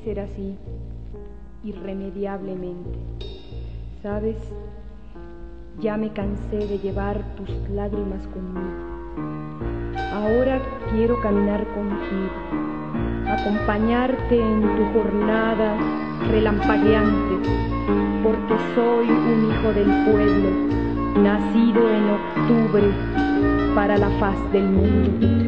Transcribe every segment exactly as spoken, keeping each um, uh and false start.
ser así, irremediablemente. ¿Sabes? Ya me cansé de llevar tus lágrimas conmigo. Ahora quiero caminar contigo, acompañarte en tu jornada relampagueante, porque soy un hijo del pueblo, nacido en octubre para la faz del mundo.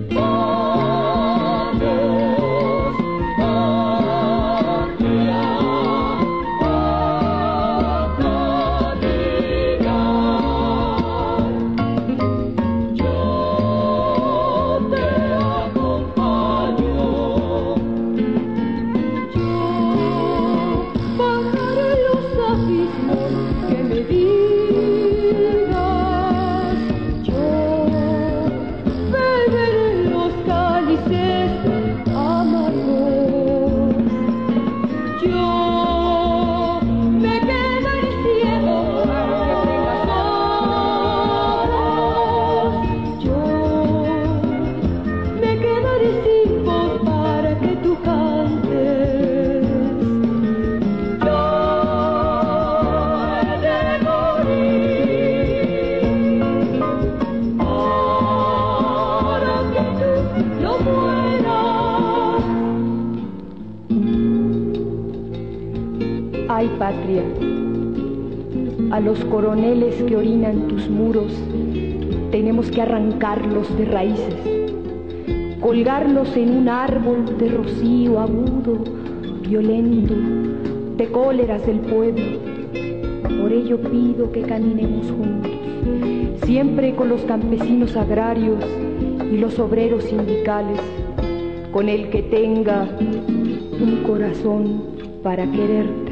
Ay, patria, a los coroneles que orinan tus muros tenemos que arrancarlos de raíces, colgarlos en un árbol de rocío agudo, violento, de cóleras del pueblo. Por ello pido que caminemos juntos, siempre con los campesinos agrarios y los obreros sindicales, con el que tenga un corazón para quererte.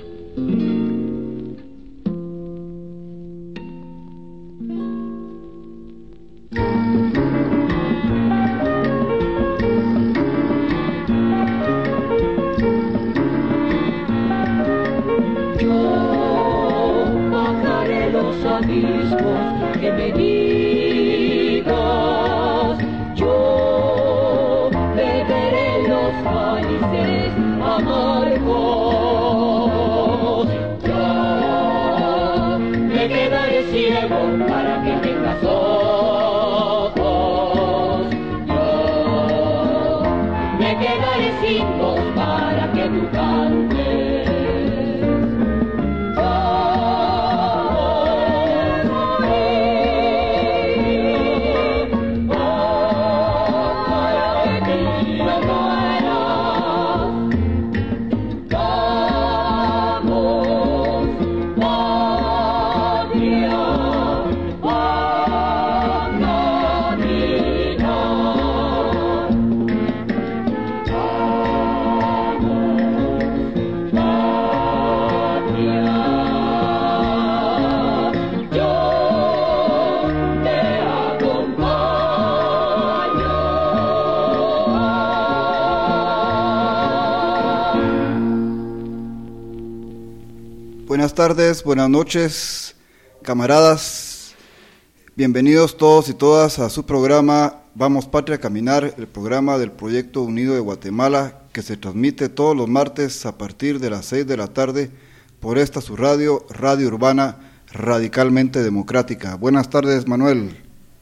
Buenas tardes, buenas noches, camaradas. Bienvenidos todos y todas a su programa Vamos Patria a Caminar, el programa del Proyecto Unido de Guatemala, que se transmite todos los martes a partir de las seis de la tarde por esta su radio, Radio Urbana Radicalmente Democrática. Buenas tardes, Manuel.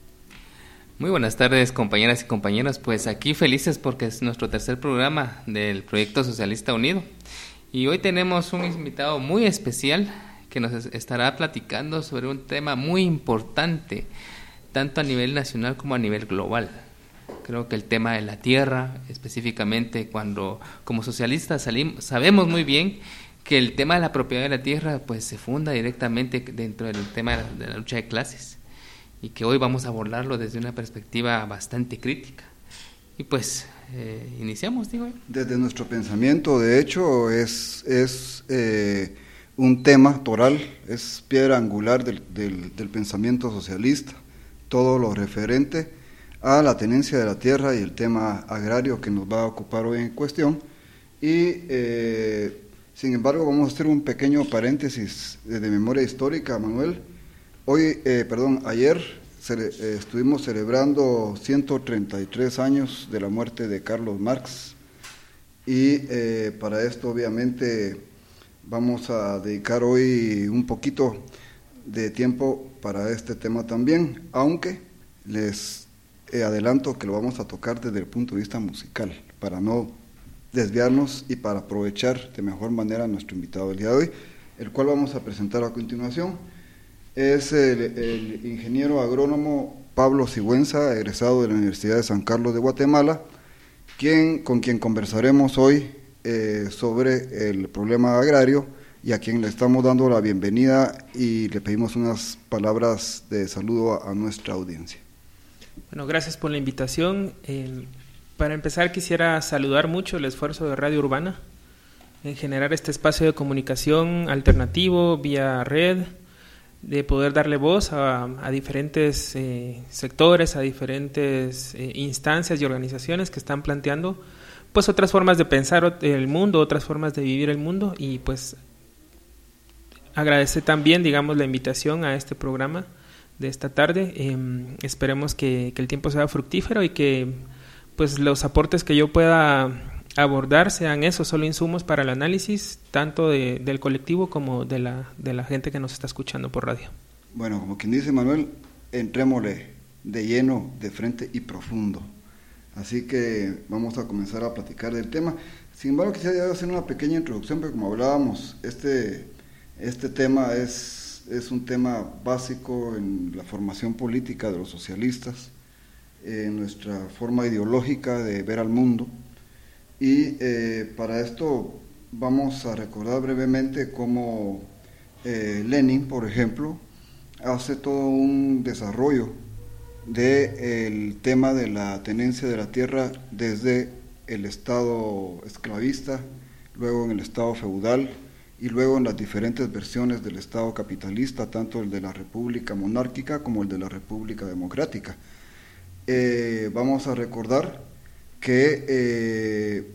Muy buenas tardes, compañeras y compañeros. Pues aquí felices porque es nuestro tercer programa del Proyecto Socialista Unido. Y hoy tenemos un invitado muy especial que nos estará platicando sobre un tema muy importante, tanto a nivel nacional como a nivel global. Creo que el tema de la tierra, específicamente cuando como socialistas salimos, sabemos muy bien que el tema de la propiedad de la tierra pues se funda directamente dentro del tema de la lucha de clases y que hoy vamos a abordarlo desde una perspectiva bastante crítica. Y pues eh, iniciamos, digo. Desde nuestro pensamiento, de hecho, es, es eh, un tema toral, es piedra angular del, del, del pensamiento socialista, todo lo referente a la tenencia de la tierra y el tema agrario que nos va a ocupar hoy en cuestión. Y, eh, sin embargo, vamos a hacer un pequeño paréntesis de, de memoria histórica, Manuel. Hoy, eh, perdón, ayer... Eh, estuvimos celebrando ciento treinta y tres años de la muerte de Carlos Marx, y eh, para esto obviamente vamos a dedicar hoy un poquito de tiempo para este tema también, aunque les eh, adelanto que lo vamos a tocar desde el punto de vista musical, para no desviarnos y para aprovechar de mejor manera a nuestro invitado del día de hoy, el cual vamos a presentar a continuación. Es el, el ingeniero agrónomo Pablo Sigüenza, egresado de la Universidad de San Carlos de Guatemala, quien, con quien conversaremos hoy eh, sobre el problema agrario, y a quien le estamos dando la bienvenida y le pedimos unas palabras de saludo a, a nuestra audiencia. Bueno, gracias por la invitación. Eh, para empezar quisiera saludar mucho el esfuerzo de Radio Urbana en generar este espacio de comunicación alternativo vía red, de poder darle voz a, a diferentes eh, sectores, a diferentes eh, instancias y organizaciones que están planteando pues otras formas de pensar el mundo, otras formas de vivir el mundo, y pues agradecer también, digamos, la invitación a este programa de esta tarde. Eh, esperemos que, que el tiempo sea fructífero y que pues los aportes que yo pueda abordar sean esos, solo insumos para el análisis, tanto de, del colectivo como de la, de la gente que nos está escuchando por radio. Bueno, como quien dice Manuel, entrémosle de lleno, de frente y profundo. Así que vamos a comenzar a platicar del tema. Sin embargo, quisiera hacer una pequeña introducción, porque como hablábamos, este... Este tema es, es un tema básico en la formación política de los socialistas, en nuestra forma ideológica de ver al mundo, y eh, para esto vamos a recordar brevemente cómo eh, Lenin, por ejemplo, hace todo un desarrollo del tema de la tenencia de la tierra desde el estado esclavista, luego en el estado feudal, y luego en las diferentes versiones del Estado capitalista, tanto el de la República Monárquica como el de la República Democrática. Eh, vamos a recordar que, eh,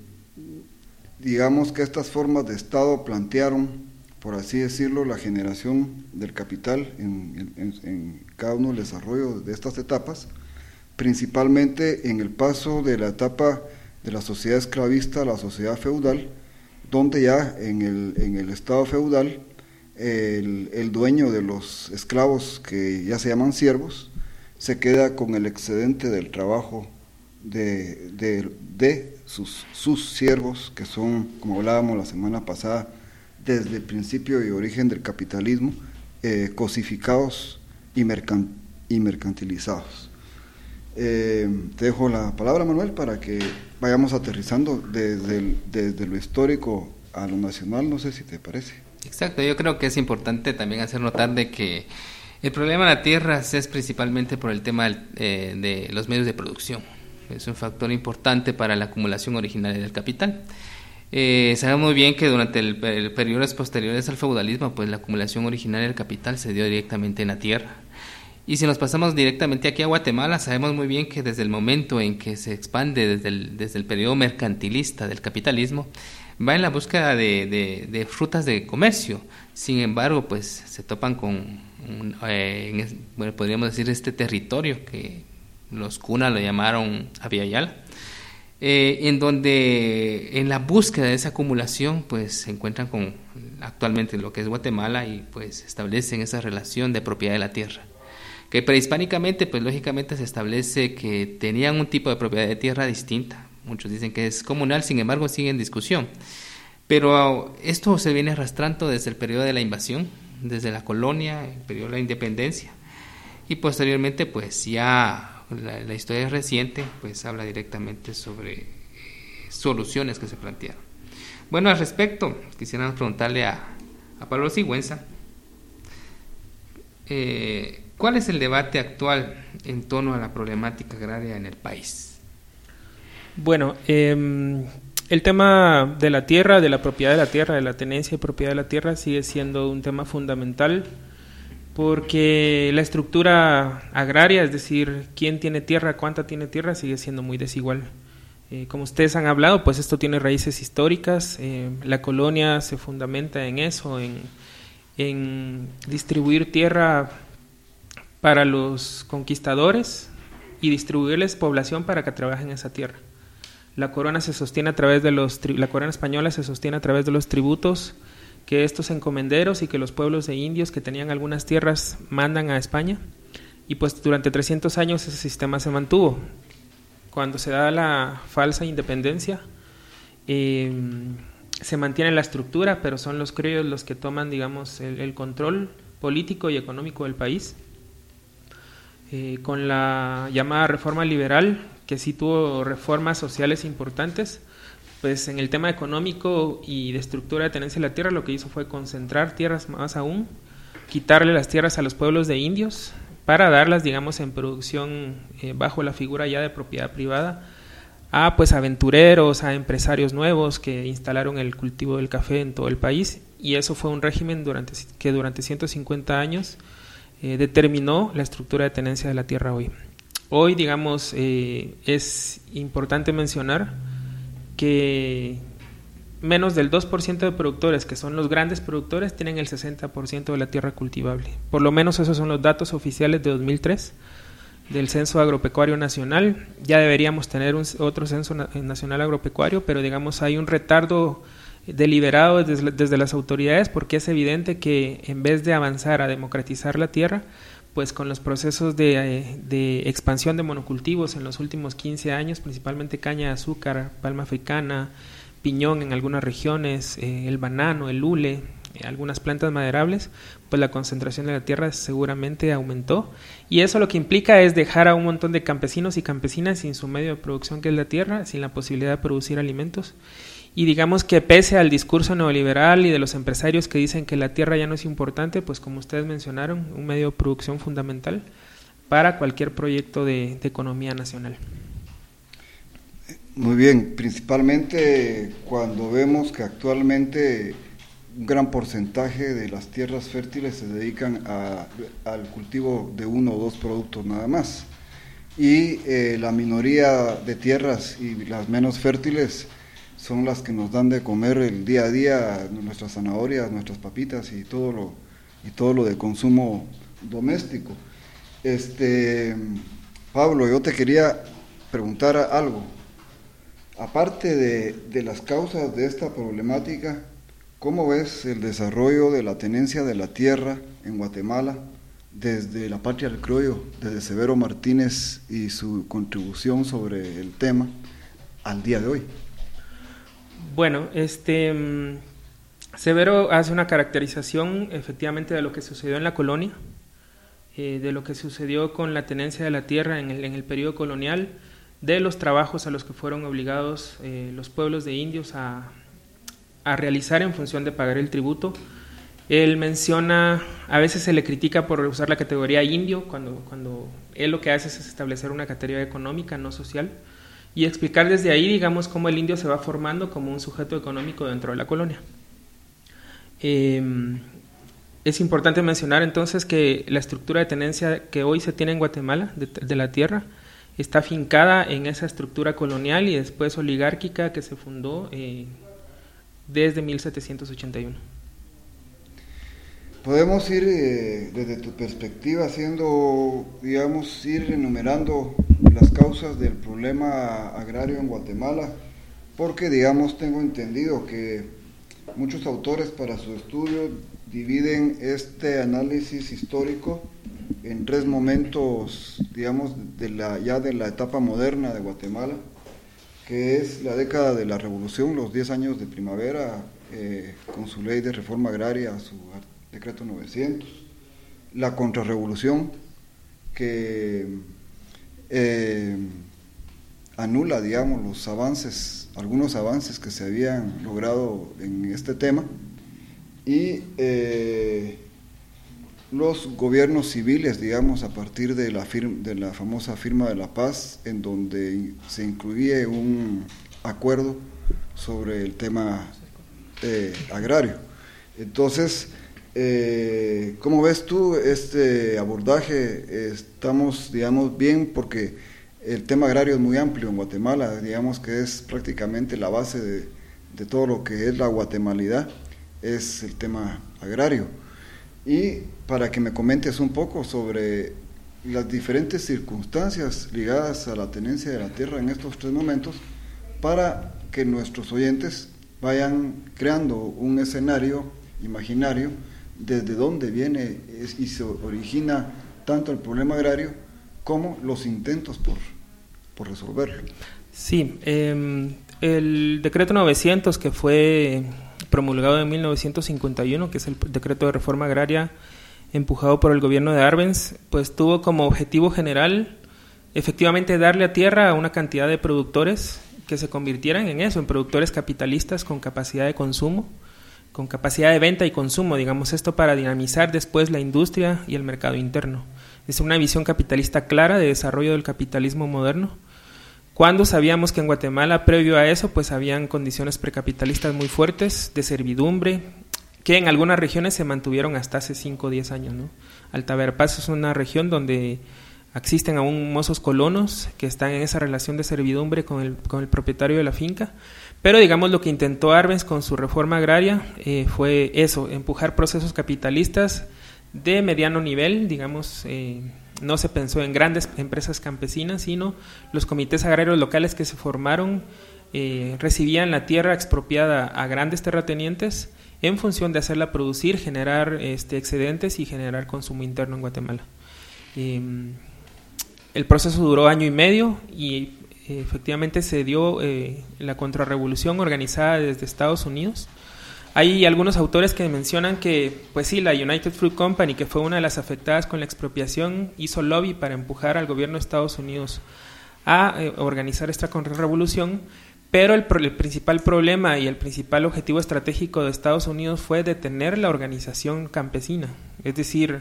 digamos que estas formas de Estado plantearon, por así decirlo, la generación del capital en, en, en cada uno del desarrollo de estas etapas, principalmente en el paso de la etapa de la sociedad esclavista a la sociedad feudal, donde ya en el, en el estado feudal el, el dueño de los esclavos, que ya se llaman siervos, se queda con el excedente del trabajo de, de, de sus, sus siervos, que son, como hablábamos la semana pasada, desde el principio y origen del capitalismo, eh, cosificados y, mercan, y mercantilizados. Eh, te dejo la palabra, Manuel, para que vayamos aterrizando desde, el, desde lo histórico a lo nacional, no sé si te parece. Exacto, yo creo que es importante también hacer notar de que el problema de las tierras es principalmente por el tema eh, de los medios de producción. Es un factor importante para la acumulación originaria del capital. Eh, sabemos muy bien que durante el, el periodos posteriores al feudalismo, pues la acumulación originaria del capital se dio directamente en la tierra. Y si nos pasamos directamente aquí a Guatemala, sabemos muy bien que desde el momento en que se expande desde el, desde el periodo mercantilista del capitalismo, va en la búsqueda de, de, de frutas de comercio. Sin embargo, pues se topan con, un, eh, en, bueno, podríamos decir este territorio que los Cuna lo llamaron Aviala, eh, en donde en la búsqueda de esa acumulación, pues se encuentran con actualmente lo que es Guatemala y pues establecen esa relación de propiedad de la tierra, que prehispánicamente, pues lógicamente se establece que tenían un tipo de propiedad de tierra distinta. Muchos dicen que es comunal, sin embargo sigue en discusión. Pero esto se viene arrastrando desde el periodo de la invasión, desde la colonia, el periodo de la independencia, y posteriormente pues ya la, la historia reciente pues habla directamente sobre eh, soluciones que se plantearon. Bueno, al respecto, quisiéramos preguntarle a, a Pablo Sigüenza, eh, ¿cuál es el debate actual en torno a la problemática agraria en el país? Bueno, eh, el tema de la tierra, de la propiedad de la tierra, de la tenencia y propiedad de la tierra sigue siendo un tema fundamental, porque la estructura agraria, es decir, quién tiene tierra, cuánta tiene tierra, sigue siendo muy desigual. Eh, como ustedes han hablado, pues esto tiene raíces históricas. Eh, la colonia se fundamenta en eso, en, en distribuir tierra para los conquistadores y distribuirles población para que trabajen esa tierra. La corona se sostiene a través de los la corona española se sostiene a través de los tributos que estos encomenderos y que los pueblos de indios que tenían algunas tierras mandan a España, y pues durante trescientos años ese sistema se mantuvo. Cuando se da la falsa independencia, eh, se mantiene la estructura, pero son los criollos los que toman, digamos, el, el control político y económico del país. Eh, con la llamada reforma liberal, que sí tuvo reformas sociales importantes, pues en el tema económico y de estructura de tenencia de la tierra, lo que hizo fue concentrar tierras más aún, quitarle las tierras a los pueblos de indios para darlas, digamos, en producción eh, bajo la figura ya de propiedad privada a pues aventureros, a empresarios nuevos que instalaron el cultivo del café en todo el país, y eso fue un régimen durante, que durante ciento cincuenta años eh, determinó la estructura de tenencia de la tierra hoy. Hoy, digamos, eh, es importante mencionar que menos del dos por ciento de productores, que son los grandes productores, tienen el sesenta por ciento de la tierra cultivable. Por lo menos esos son los datos oficiales de dos mil tres del Censo Agropecuario Nacional. Ya deberíamos tener un, otro Censo Nacional Agropecuario, pero digamos hay un retardo deliberado desde, desde las autoridades, porque es evidente que en vez de avanzar a democratizar la tierra, pues con los procesos de, de expansión de monocultivos en los últimos quince años, principalmente caña de azúcar, palma africana, piñón en algunas regiones, eh, el banano, el hule, eh, algunas plantas maderables, pues la concentración de la tierra seguramente aumentó, y eso lo que implica es dejar a un montón de campesinos y campesinas sin su medio de producción, que es la tierra, sin la posibilidad de producir alimentos. Y digamos que pese al discurso neoliberal y de los empresarios que dicen que la tierra ya no es importante, pues como ustedes mencionaron, un medio de producción fundamental para cualquier proyecto de, de economía nacional. Muy bien, principalmente cuando vemos que actualmente un gran porcentaje de las tierras fértiles se dedican a, al cultivo de uno o dos productos nada más, y eh, la minoría de tierras y las menos fértiles son las que nos dan de comer el día a día, nuestras zanahorias, nuestras papitas y todo lo, y todo lo de consumo doméstico. Este, Pablo, yo te quería preguntar algo. Aparte de, de las causas de esta problemática, ¿cómo ves el desarrollo de la tenencia de la tierra en Guatemala desde la patria del criollo, desde Severo Martínez y su contribución sobre el tema al día de hoy? Bueno, este Severo hace una caracterización efectivamente de lo que sucedió en la colonia, eh, de lo que sucedió con la tenencia de la tierra en el, en el periodo colonial, de los trabajos a los que fueron obligados eh, los pueblos de indios a, a realizar en función de pagar el tributo. Él menciona, a veces se le critica por usar la categoría indio, cuando, cuando él lo que hace es establecer una categoría económica, no social, y explicar desde ahí, digamos, cómo el indio se va formando como un sujeto económico dentro de la colonia. Eh, es importante mencionar entonces que la estructura de tenencia que hoy se tiene en Guatemala de, de la tierra está fincada en esa estructura colonial y después oligárquica que se fundó eh, desde mil setecientos ochenta y uno. Podemos ir eh, desde tu perspectiva haciendo, digamos, ir enumerando las causas del problema agrario en Guatemala, porque, digamos, tengo entendido que muchos autores para su estudio dividen este análisis histórico en tres momentos, digamos, de la, ya de la etapa moderna de Guatemala, que es la década de la Revolución, los diez años de primavera, eh, con su ley de reforma agraria, su decreto novecientos, la contrarrevolución, que eh, anula, digamos, los avances, algunos avances que se habían logrado en este tema, y eh, los gobiernos civiles, digamos, a partir de la, firma, de la famosa firma de la paz, en donde se incluye un acuerdo sobre el tema eh, agrario. Entonces, eh, ¿cómo ves tú este abordaje? Estamos, digamos, bien, porque el tema agrario es muy amplio en Guatemala, digamos que es prácticamente la base de, de todo lo que es la guatemalidad, es el tema agrario. Y para que me comentes un poco sobre las diferentes circunstancias ligadas a la tenencia de la tierra en estos tres momentos, para que nuestros oyentes vayan creando un escenario imaginario desde dónde viene y se origina tanto el problema agrario como los intentos por, por resolverlo. Sí, eh, el decreto novecientos, que fue promulgado en mil novecientos cincuenta y uno, que es el decreto de reforma agraria empujado por el gobierno de Arbenz, pues tuvo como objetivo general efectivamente darle a tierra a una cantidad de productores que se convirtieran en eso, en productores capitalistas con capacidad de consumo, con capacidad de venta y consumo, digamos, esto para dinamizar después la industria y el mercado interno. Es una visión capitalista clara de desarrollo del capitalismo moderno, cuando sabíamos que en Guatemala, previo a eso, pues habían condiciones precapitalistas muy fuertes, de servidumbre, que en algunas regiones se mantuvieron hasta hace cinco o diez años, ¿no? Alta Verapaz es una región donde existen aún mozos colonos que están en esa relación de servidumbre con el, con el propietario de la finca, pero digamos lo que intentó Arbenz con su reforma agraria eh, fue eso, empujar procesos capitalistas de mediano nivel, digamos, eh, no se pensó en grandes empresas campesinas, sino los comités agrarios locales que se formaron eh, recibían la tierra expropiada a grandes terratenientes en función de hacerla producir, generar este, excedentes y generar consumo interno en Guatemala. Eh, el proceso duró año y medio y eh, efectivamente se dio eh, la contrarrevolución organizada desde Estados Unidos. Hay algunos autores que mencionan que, pues sí, la United Fruit Company, que fue una de las afectadas con la expropiación, hizo lobby para empujar al gobierno de Estados Unidos a eh, organizar esta contrarrevolución, pero el, el principal problema y el principal objetivo estratégico de Estados Unidos fue detener la organización campesina. Es decir,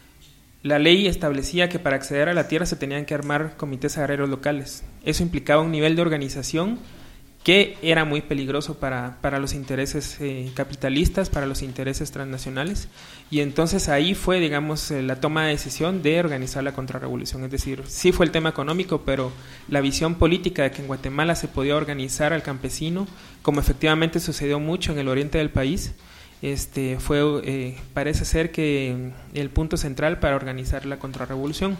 la ley establecía que para acceder a la tierra se tenían que armar comités agrarios locales. Eso implicaba un nivel de organización que era muy peligroso para, para los intereses eh, capitalistas, para los intereses transnacionales, y entonces ahí fue, digamos, eh, la toma de decisión de organizar la contrarrevolución. Es decir, sí fue el tema económico, pero la visión política de que en Guatemala se podía organizar al campesino, como efectivamente sucedió mucho en el oriente del país, este fue eh, parece ser que el punto central para organizar la contrarrevolución.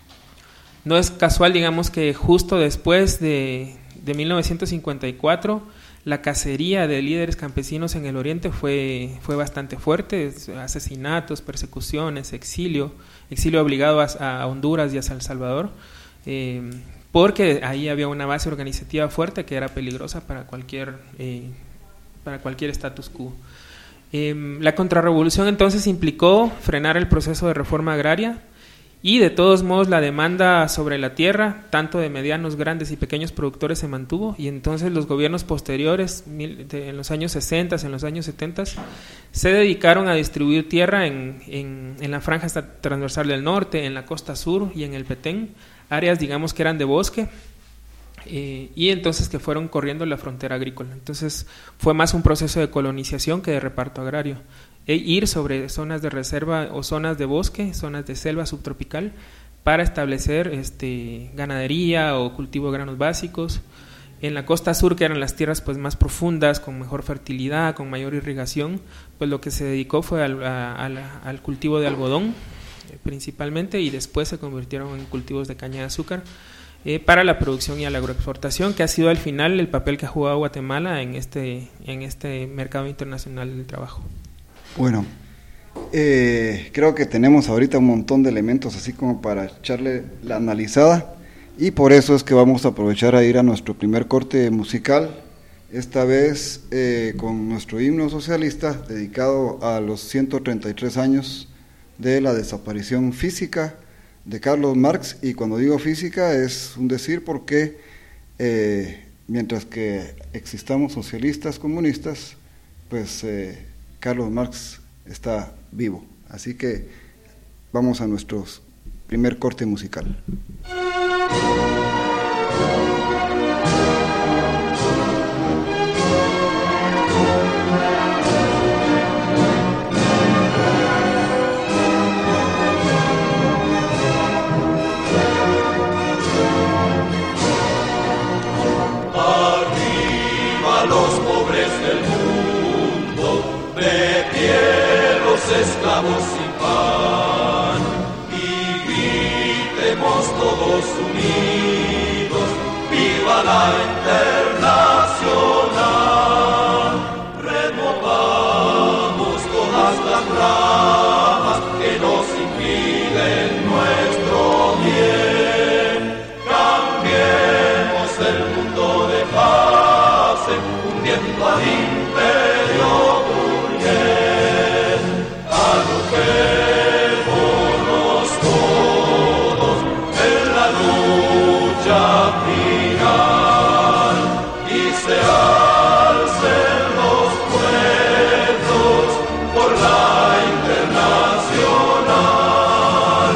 No es casual, digamos, que justo después de, de mil novecientos cincuenta y cuatro la cacería de líderes campesinos en el oriente fue, fue bastante fuerte, asesinatos, persecuciones, exilio, exilio obligado a, a Honduras y a San Salvador, eh, porque ahí había una base organizativa fuerte que era peligrosa para cualquier, eh, para cualquier status quo. Eh, la contrarrevolución entonces implicó frenar el proceso de reforma agraria y de todos modos la demanda sobre la tierra, tanto de medianos, grandes y pequeños productores, se mantuvo, y entonces los gobiernos posteriores, en los años sesenta, en los años setenta, se dedicaron a distribuir tierra en, en, en la franja transversal del norte, en la costa sur y en el Petén, áreas digamos que eran de bosque, Eh, y entonces que fueron corriendo la frontera agrícola. Entonces fue más un proceso de colonización que de reparto agrario, e ir sobre zonas de reserva o zonas de bosque, zonas de selva subtropical, para establecer este, ganadería o cultivo de granos básicos. En la costa sur, que eran las tierras pues más profundas, con mejor fertilidad, con mayor irrigación, pues lo que se dedicó fue al, a, a la, al cultivo de algodón eh, principalmente, y después se convirtieron en cultivos de caña de azúcar, Eh, para la producción y a la agroexportación, que ha sido al final el papel que ha jugado Guatemala en este, en este mercado internacional del trabajo. Bueno, eh, creo que tenemos ahorita un montón de elementos así como para echarle la analizada, y por eso es que vamos a aprovechar a ir a nuestro primer corte musical, esta vez eh, con nuestro himno socialista dedicado a los ciento treinta y tres años de la desaparición física de Carlos Marx. Y cuando digo física es un decir porque eh, mientras que existamos socialistas, comunistas, pues eh, Carlos Marx está vivo. Así que vamos a nuestro primer corte musical. Esclavos sin pan, y gritemos todos unidos, viva la eterna cuiden nuestro bien. Cambiemos el mundo de fase, hundiendo al imperio burgués. Agrupémonos todos en la lucha final y se alcen los pueblos por la internacional.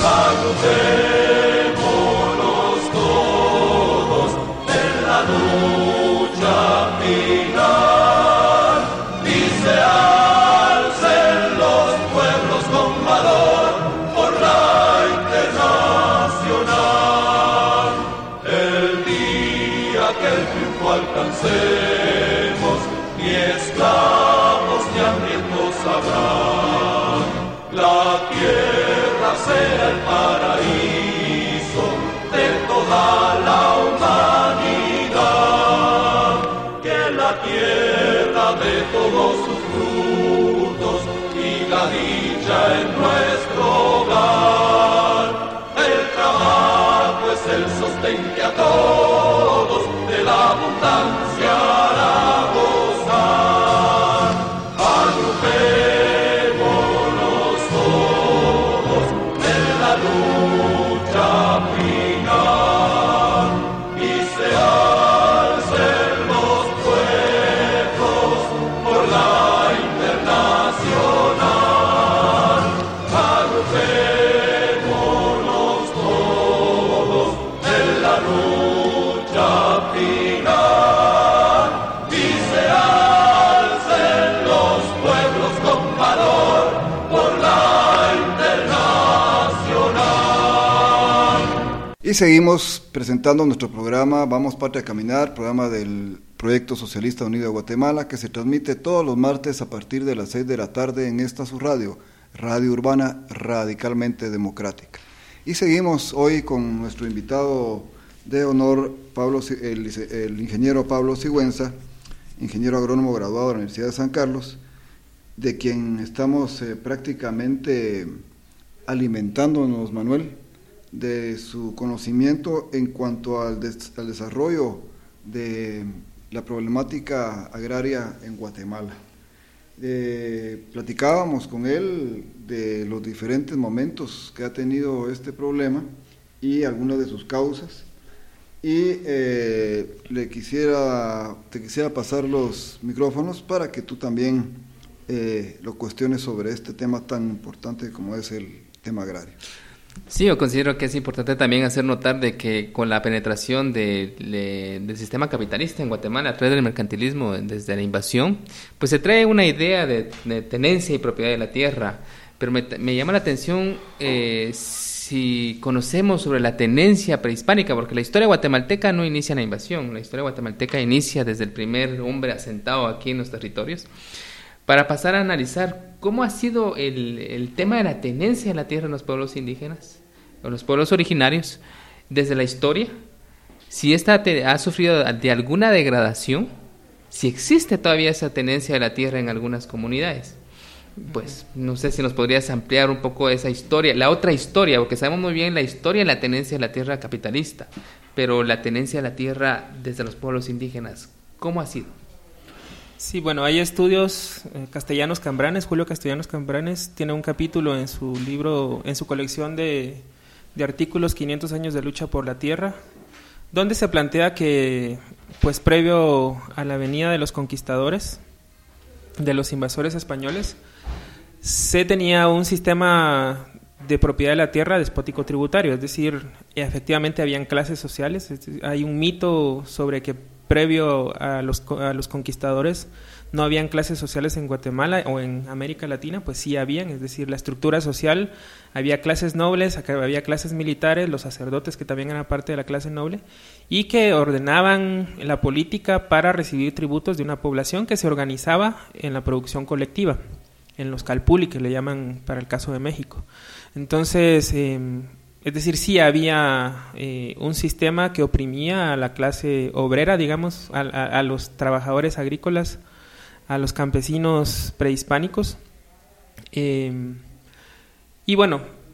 Agrupémonos todos en la lucha final y se alcen los pueblos con valor por la internacional. El día que el triunfo alcancemos, ni esclavos ni hambrientos habrá. La tierra será el paraíso de toda la humanidad. Que la tierra dé todos sus frutos y la dicha en nuestro hogar. El trabajo es el sostén que a todos de la abundancia hará gozar. Agrupémonos todos en la lucha final y se alcen los pueblos por la internacional. Agrupémonos todos en la lucha final y se alcen los pueblos con valor por la internacional. Y seguimos presentando nuestro programa Vamos Patria a Caminar, programa del Proyecto Socialista Unido de Guatemala, que se transmite todos los martes a partir de las seis de la tarde en esta su radio, Radio Urbana Radicalmente Democrática. Y seguimos hoy con nuestro invitado de honor, Pablo, el, el ingeniero Pablo Sigüenza, ingeniero agrónomo graduado de la Universidad de San Carlos, de quien estamos eh, prácticamente alimentándonos, Manuel, de su conocimiento en cuanto al, des, al desarrollo de la problemática agraria en Guatemala. Eh, platicábamos con él de los diferentes momentos que ha tenido este problema y algunas de sus causas, y eh, le quisiera, te quisiera pasar los micrófonos para que tú también eh, lo cuestiones sobre este tema tan importante como es el tema agrario. Sí, yo considero que es importante también hacer notar de que con la penetración de, de, del sistema capitalista en Guatemala a través del mercantilismo desde la invasión, pues se trae una idea de, de tenencia y propiedad de la tierra, pero me, me llama la atención eh, si conocemos sobre la tenencia prehispánica, porque la historia guatemalteca no inicia en la invasión, la historia guatemalteca inicia desde el primer hombre asentado aquí en los territorios, para pasar a analizar cómo ha sido el, el tema de la tenencia de la tierra en los pueblos indígenas, en los pueblos originarios, desde la historia, si esta te, ha sufrido de alguna degradación, si existe todavía esa tenencia de la tierra en algunas comunidades. Pues no sé si nos podrías ampliar un poco esa historia, la otra historia, porque sabemos muy bien la historia de la tenencia de la tierra capitalista, pero la tenencia de la tierra desde los pueblos indígenas, ¿cómo ha sido? Sí, bueno, hay estudios, eh, Castellanos Cambranes, Julio Castellanos Cambranes tiene un capítulo en su libro, en su colección de, de artículos quinientos años de lucha por la tierra, donde se plantea que, pues previo a la venida de los conquistadores, de los invasores españoles, se tenía un sistema de propiedad de la tierra despótico tributario, es decir, efectivamente habían clases sociales. Hay un mito sobre que previo a los, a los conquistadores no habían clases sociales en Guatemala o en América Latina, pues sí habían, es decir, la estructura social, había clases nobles, había clases militares, los sacerdotes que también eran parte de la clase noble y que ordenaban la política para recibir tributos de una población que se organizaba en la producción colectiva, en los calpuli que le llaman para el caso de México. Entonces, eh, es decir, sí había eh, un sistema que oprimía a la clase obrera, digamos, a, a, a los trabajadores agrícolas, a los campesinos prehispánicos. Eh, y bueno,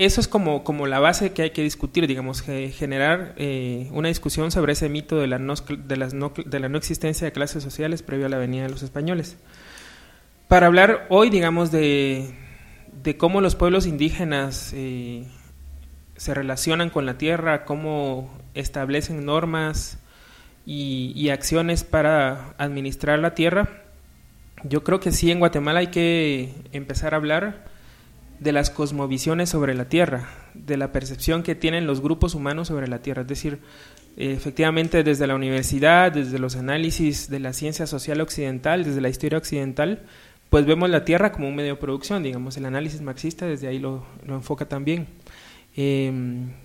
eso es como, como la base que hay que discutir, digamos, que generar eh, una discusión sobre ese mito de la, no, de, las no, de la no existencia de clases sociales previo a la venida de los españoles. Para hablar hoy, digamos, de, de cómo los pueblos indígenas eh, se relacionan con la tierra, cómo establecen normas y, y acciones para administrar la tierra, yo creo que sí, en Guatemala hay que empezar a hablar de las cosmovisiones sobre la tierra, de la percepción que tienen los grupos humanos sobre la tierra. Es decir, eh, efectivamente desde la universidad, desde los análisis de la ciencia social occidental, desde la historia occidental, pues vemos la tierra como un medio de producción, digamos, el análisis marxista desde ahí lo, lo enfoca también. Eh,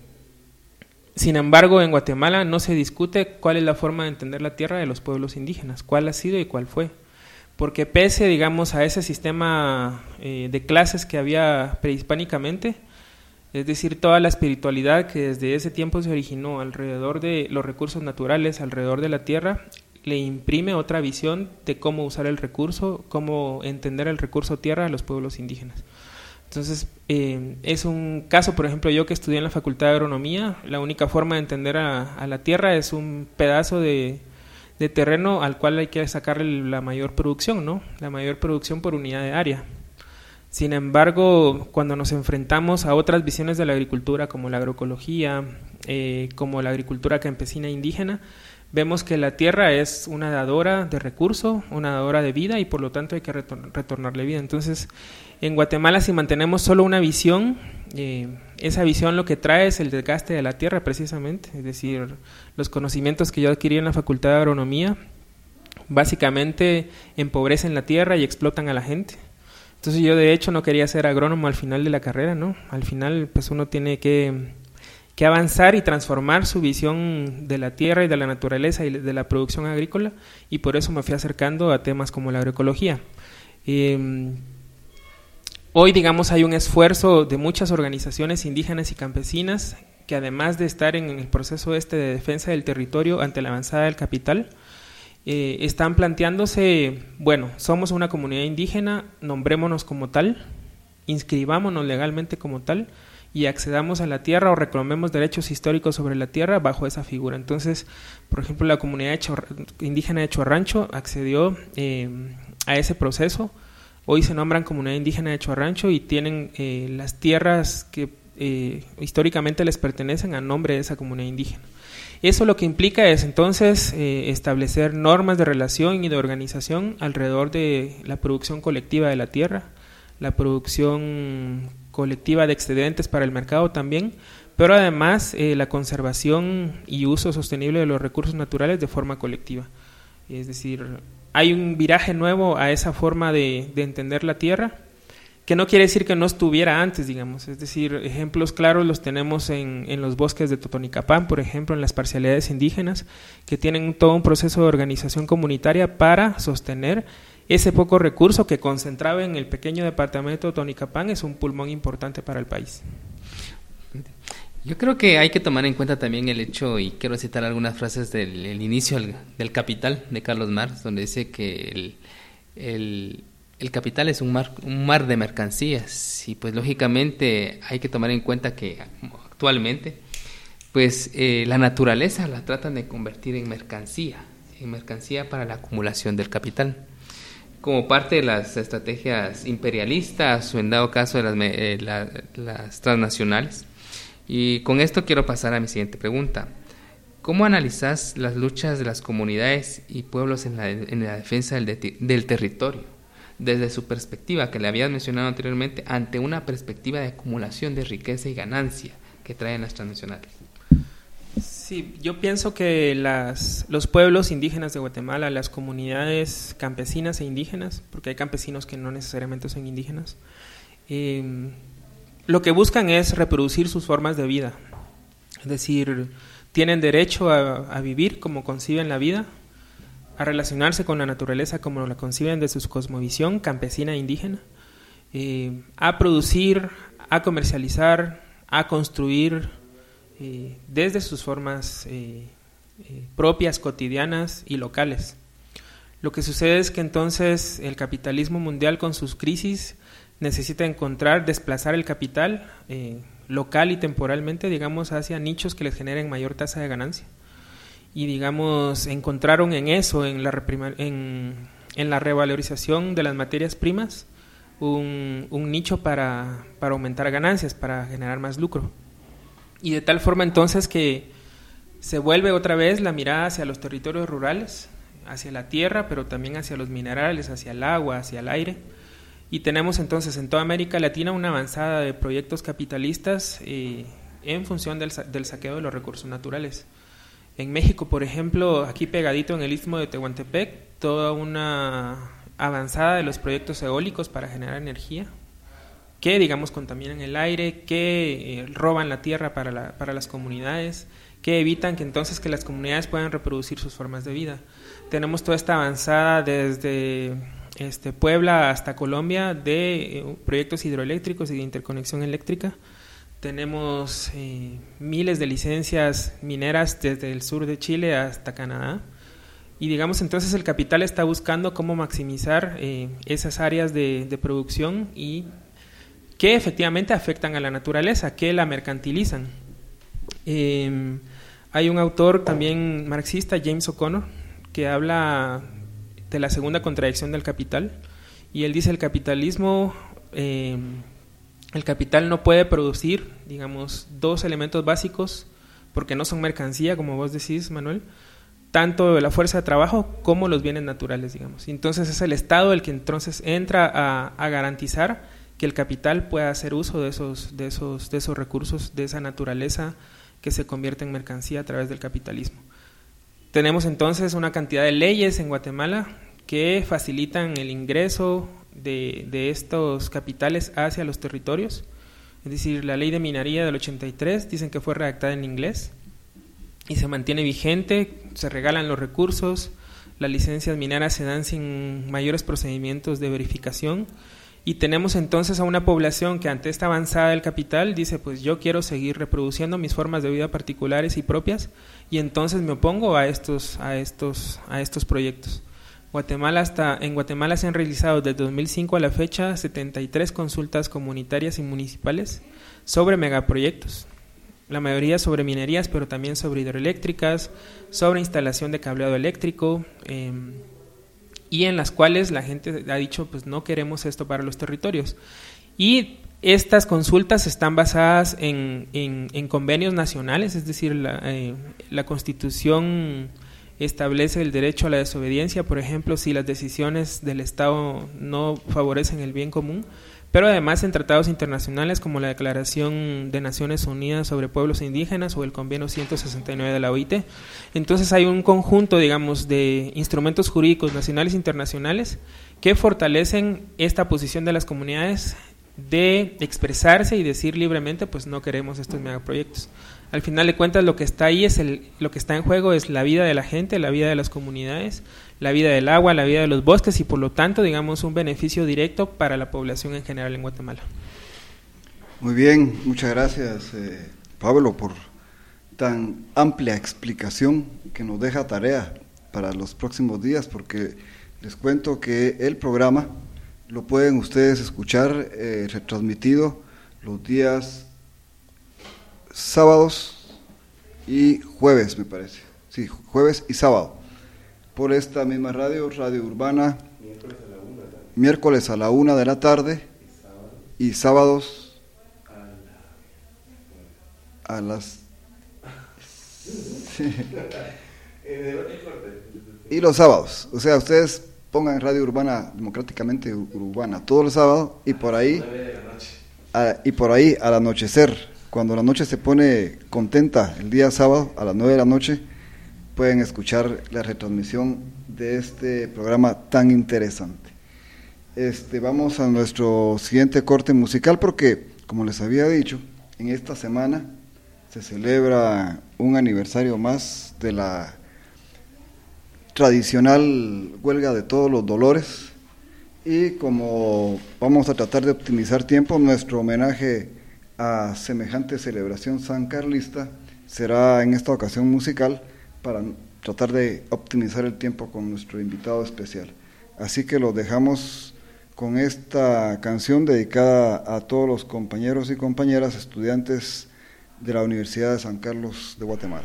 sin embargo, en Guatemala no se discute cuál es la forma de entender la tierra de los pueblos indígenas, cuál ha sido y cuál fue. Porque pese, digamos, a ese sistema eh, de clases que había prehispánicamente, es decir, toda la espiritualidad que desde ese tiempo se originó alrededor de los recursos naturales, alrededor de la tierra, le imprime otra visión de cómo usar el recurso, cómo entender el recurso tierra a los pueblos indígenas. Entonces, eh, es un caso, por ejemplo, yo que estudié en la Facultad de Agronomía, la única forma de entender a, a la tierra es un pedazo de... de terreno al cual hay que sacarle la mayor producción, ¿no? La mayor producción por unidad de área. Sin embargo, cuando nos enfrentamos a otras visiones de la agricultura, como la agroecología, eh, como la agricultura campesina indígena, vemos que la tierra es una dadora de recurso, una dadora de vida, y por lo tanto hay que retor- retornarle vida. Entonces, en Guatemala, si mantenemos solo una visión, eh, esa visión lo que trae es el desgaste de la tierra precisamente, es decir, los conocimientos que yo adquirí en la Facultad de Agronomía básicamente empobrecen la tierra y explotan a la gente. Entonces yo de hecho no quería ser agrónomo al final de la carrera, ¿no? Al final pues uno tiene que, que avanzar y transformar su visión de la tierra y de la naturaleza y de la producción agrícola, y por eso me fui acercando a temas como la agroecología. Eh, Hoy, digamos, hay un esfuerzo de muchas organizaciones indígenas y campesinas que, además de estar en el proceso este de defensa del territorio ante la avanzada del capital, eh, están planteándose, bueno, somos una comunidad indígena, nombrémonos como tal, inscribámonos legalmente como tal y accedamos a la tierra o reclamemos derechos históricos sobre la tierra bajo esa figura. Entonces, por ejemplo, la comunidad de Chor- indígena de Chorrancho accedió eh, a ese proceso. Hoy se nombran comunidad indígena de Chorrancho y tienen eh, las tierras que eh, históricamente les pertenecen a nombre de esa comunidad indígena. Eso lo que implica es entonces eh, establecer normas de relación y de organización alrededor de la producción colectiva de la tierra, la producción colectiva de excedentes para el mercado también, pero además eh, la conservación y uso sostenible de los recursos naturales de forma colectiva. Es decir, hay un viraje nuevo a esa forma de, de entender la tierra, que no quiere decir que no estuviera antes, digamos. Es decir, ejemplos claros los tenemos en, en los bosques de Totonicapán, por ejemplo, en las parcialidades indígenas, que tienen todo un proceso de organización comunitaria para sostener ese poco recurso que, concentrado en el pequeño departamento de Totonicapán, es un pulmón importante para el país. Yo creo que hay que tomar en cuenta también el hecho, y quiero citar algunas frases del el inicio del, del Capital de Carlos Marx, donde dice que el, el, el capital es un mar, un mar de mercancías, y pues lógicamente hay que tomar en cuenta que actualmente pues eh, la naturaleza la tratan de convertir en mercancía, en mercancía para la acumulación del capital, como parte de las estrategias imperialistas o en dado caso de las, eh, la, las transnacionales. Y con esto quiero pasar a mi siguiente pregunta. ¿Cómo analizas las luchas de las comunidades y pueblos en la, en la defensa del, de, del territorio, desde su perspectiva, que le habías mencionado anteriormente, ante una perspectiva de acumulación de riqueza y ganancia que traen las transnacionales? Sí, yo pienso que las, los pueblos indígenas de Guatemala, las comunidades campesinas e indígenas, porque hay campesinos que no necesariamente son indígenas, eh, lo que buscan es reproducir sus formas de vida. Es decir, tienen derecho a, a vivir como conciben la vida, a relacionarse con la naturaleza como la conciben de su cosmovisión campesina e indígena, eh, a producir, a comercializar, a construir eh, desde sus formas eh, eh, propias, cotidianas y locales. Lo que sucede es que entonces el capitalismo mundial con sus crisis necesita encontrar, desplazar el capital, eh, local y temporalmente, digamos, hacia nichos que les generen mayor tasa de ganancia. Y, digamos, encontraron en eso, en la, reprima, en, en la revalorización de las materias primas, un, un nicho para, para aumentar ganancias, para generar más lucro. Y de tal forma entonces que se vuelve otra vez la mirada hacia los territorios rurales, hacia la tierra, pero también hacia los minerales, hacia el agua, hacia el aire. Y tenemos entonces en toda América Latina una avanzada de proyectos capitalistas eh, en función del, del saqueo de los recursos naturales. En México, por ejemplo, aquí pegadito en el Istmo de Tehuantepec, toda una avanzada de los proyectos eólicos para generar energía, que, digamos, contaminan el aire, que eh, roban la tierra para, la, para las comunidades, que evitan que entonces que las comunidades puedan reproducir sus formas de vida. Tenemos toda esta avanzada desde este, Puebla hasta Colombia de eh, proyectos hidroeléctricos y de interconexión eléctrica. Tenemos eh, miles de licencias mineras desde el sur de Chile hasta Canadá. Y, digamos, entonces el capital está buscando cómo maximizar eh, esas áreas de, de producción y que efectivamente afectan a la naturaleza, que la mercantilizan. Eh, hay un autor también marxista, James O'Connor, que habla de la segunda contradicción del capital, y él dice el capitalismo, eh, el capital no puede producir, digamos, dos elementos básicos, porque no son mercancía, como vos decís, Manuel, tanto la fuerza de trabajo como los bienes naturales, digamos. Entonces es el Estado el que entonces entra a, a garantizar que el capital pueda hacer uso de esos, de esos, de esos recursos, de esa naturaleza que se convierte en mercancía a través del capitalismo. Tenemos entonces una cantidad de leyes en Guatemala que facilitan el ingreso de, de estos capitales hacia los territorios. Es decir, la ley de minería del ochenta y tres, dicen que fue redactada en inglés y se mantiene vigente, se regalan los recursos, las licencias mineras se dan sin mayores procedimientos de verificación. Y tenemos entonces a una población que ante esta avanzada del capital dice, pues yo quiero seguir reproduciendo mis formas de vida particulares y propias, y entonces me opongo a estos, a estos, a estos proyectos. Guatemala hasta, en Guatemala se han realizado desde dos mil cinco a la fecha setenta y tres consultas comunitarias y municipales sobre megaproyectos. La mayoría sobre minerías, pero también sobre hidroeléctricas, sobre instalación de cableado eléctrico, eh, y en las cuales la gente ha dicho, pues no queremos esto para los territorios. Y estas consultas están basadas en, en, en convenios nacionales, es decir, la, eh, la Constitución establece el derecho a la desobediencia, por ejemplo, si las decisiones del Estado no favorecen el bien común, pero además en tratados internacionales como la Declaración de Naciones Unidas sobre Pueblos Indígenas o el Convenio ciento sesenta y nueve de la O I T. Entonces hay un conjunto, digamos, de instrumentos jurídicos nacionales e internacionales que fortalecen esta posición de las comunidades de expresarse y decir libremente, pues no queremos estos megaproyectos. Al final de cuentas lo que está ahí es el, lo que está en juego es la vida de la gente, la vida de las comunidades, la vida del agua, la vida de los bosques y por lo tanto, digamos, un beneficio directo para la población en general en Guatemala. Muy bien, muchas gracias eh, Pablo por tan amplia explicación que nos deja tarea para los próximos días, porque les cuento que el programa lo pueden ustedes escuchar eh, retransmitido los días sábados y jueves, me parece, sí, jueves y sábado, por esta misma radio, Radio Urbana, miércoles a la una, miércoles a la una de la tarde y sábados a las sí. Y los sábados, o sea, ustedes pongan Radio Urbana, democráticamente urbana, todos los sábados y por ahí a, y por ahí al anochecer, cuando la noche se pone contenta, el día sábado a las nueve de la noche pueden escuchar la retransmisión de este programa tan interesante. Este, vamos a nuestro siguiente corte musical porque, como les había dicho, en esta semana se celebra un aniversario más de la tradicional huelga de todos los dolores y como vamos a tratar de optimizar tiempo, nuestro homenaje a semejante celebración sancarlista será en esta ocasión musical para tratar de optimizar el tiempo con nuestro invitado especial. Así que los dejamos con esta canción dedicada a todos los compañeros y compañeras estudiantes de la Universidad de San Carlos de Guatemala.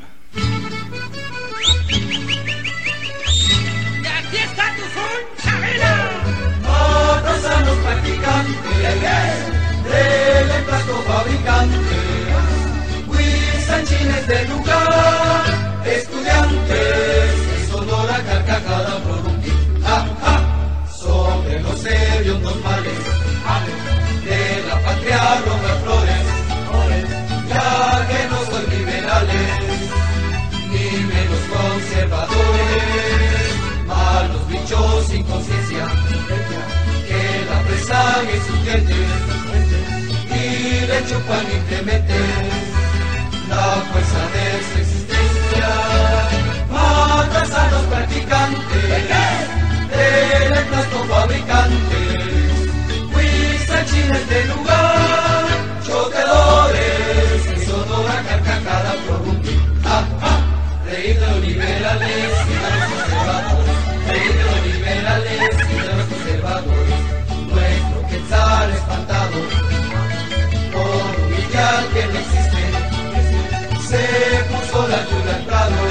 Y aquí está tu son, Chabela. Matas a los practicantes del emplasto fabricante, huizanchines del lugar, estudiantes de Sonora, carcajada productiva. Ja, ja. Sobre los hediondos males de la patria roja flores, ya que no son liberales ni menos conservadores, malos bichos sin conciencia que la presan en sus dientes y le chupan inclemente la fuerza de su existencia. Matas a los practicantes del emplasto fabricante, huizanchines del lugar, choteadores en Sonora, carcajada prorrumpir. Ja, ja. Reír de los liberales y de los conservadores, reír de los liberales y de los conservadores, nuestro quetzal espantado por humillar que no existe, se puso la lluvia al prado,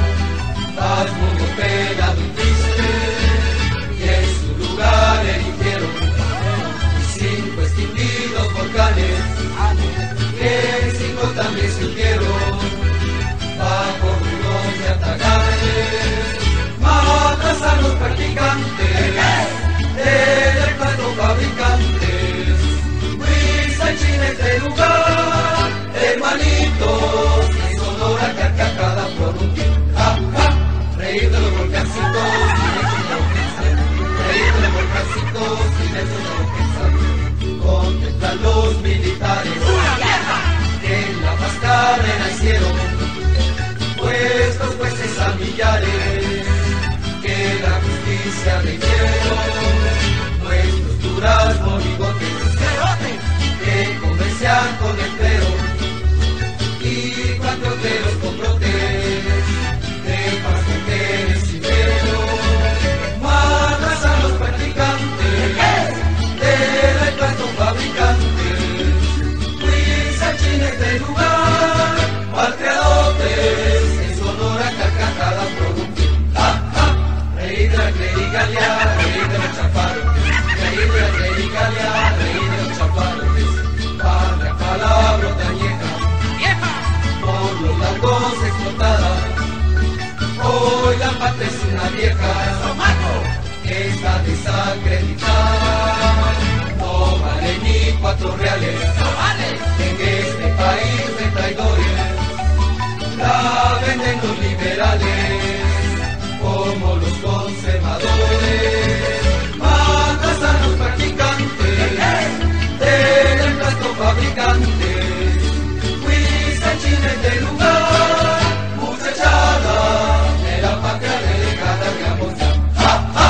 pasmudo pegado y triste, y en su lugar eligieron cinco extinguidos volcanes, que en cinco también se hundieron bajo ruidos de ataganes. Matas a los practicantes del emplasto fabricantes, huizanchines del lugar, hermanitos de Sonora, carcajada por un tiempo. Ja, ja. Reír de los volcancitos y de sus loquezas, reír de los volcancitos y de sus loquezas, contemplar los militares que en la mascarera hicieron, puestos jueces a millares que la justicia le hicieron, nuestros duraznos bigotes que comercian con el clero y cuatro cleros con brotes de pastelteres y velos. Matas a los practicantes del emplasto fabricantes, huizanchines del lugar, malcriadotes en Sonora, carcajada producir. Ja, ja. Reír de la clericalia, reír de los chafarotes, reír de la clericalia, reír de los chafarotes, patria palabrota añeja, por los largos explotada. Hoy la patria es una vieja que está desacreditada, no vale ni cuatro reales, en este país de traidores la venden los liberales como los conservadores. Matas a los practicantes del emplasto fabricantes, huizanchines del lugar, muchachada de la patria delegada de Amoncia. ¡Ja, ja!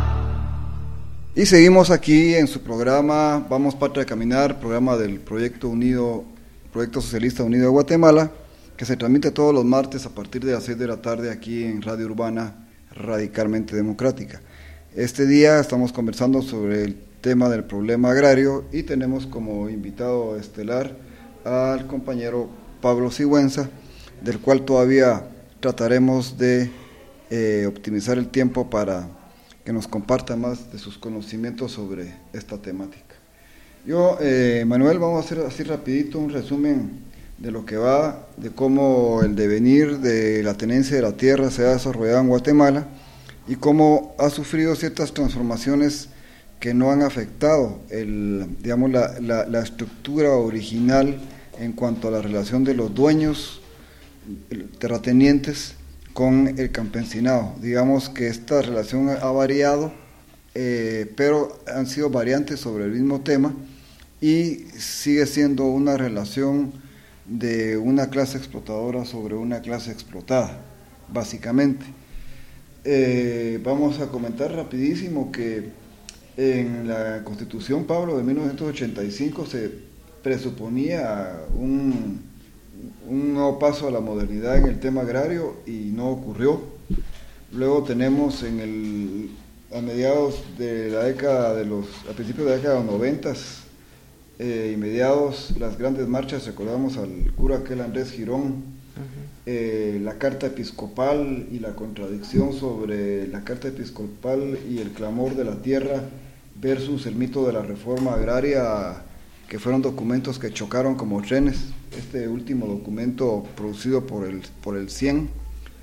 Y seguimos aquí en su programa Vamos Patria a Caminar, programa del Proyecto Unido, Proyecto Socialista Unido de Guatemala, que se transmite todos los martes a partir de las seis de la tarde aquí en Radio Urbana Radicalmente Democrática. Este día estamos conversando sobre el tema del problema agrario y tenemos como invitado estelar al compañero Pablo Sigüenza, del cual todavía trataremos de eh, optimizar el tiempo para que nos comparta más de sus conocimientos sobre esta temática. Yo, eh, Manuel, vamos a hacer así rapidito un resumen de lo que va, de cómo el devenir de la tenencia de la tierra se ha desarrollado en Guatemala y cómo ha sufrido ciertas transformaciones que no han afectado el, digamos, la, la, la estructura original en cuanto a la relación de los dueños terratenientes con el campesinado. Digamos que esta relación ha variado, eh, pero han sido variantes sobre el mismo tema y sigue siendo una relación de una clase explotadora sobre una clase explotada, básicamente. Eh, vamos a comentar rapidísimo que en la Constitución, Pablo, de mil novecientos ochenta y cinco se presuponía un, un nuevo paso a la modernidad en el tema agrario y no ocurrió. Luego tenemos en el a mediados de la década de los, a principios de la década de los noventas eh, y mediados, las grandes marchas, recordamos al cura aquel Andrés Girón, uh-huh. eh, la carta episcopal y la contradicción sobre la carta episcopal y el clamor de la tierra versus el mito de la reforma agraria, que fueron documentos que chocaron como trenes. Este último documento producido por el, por el C I E N.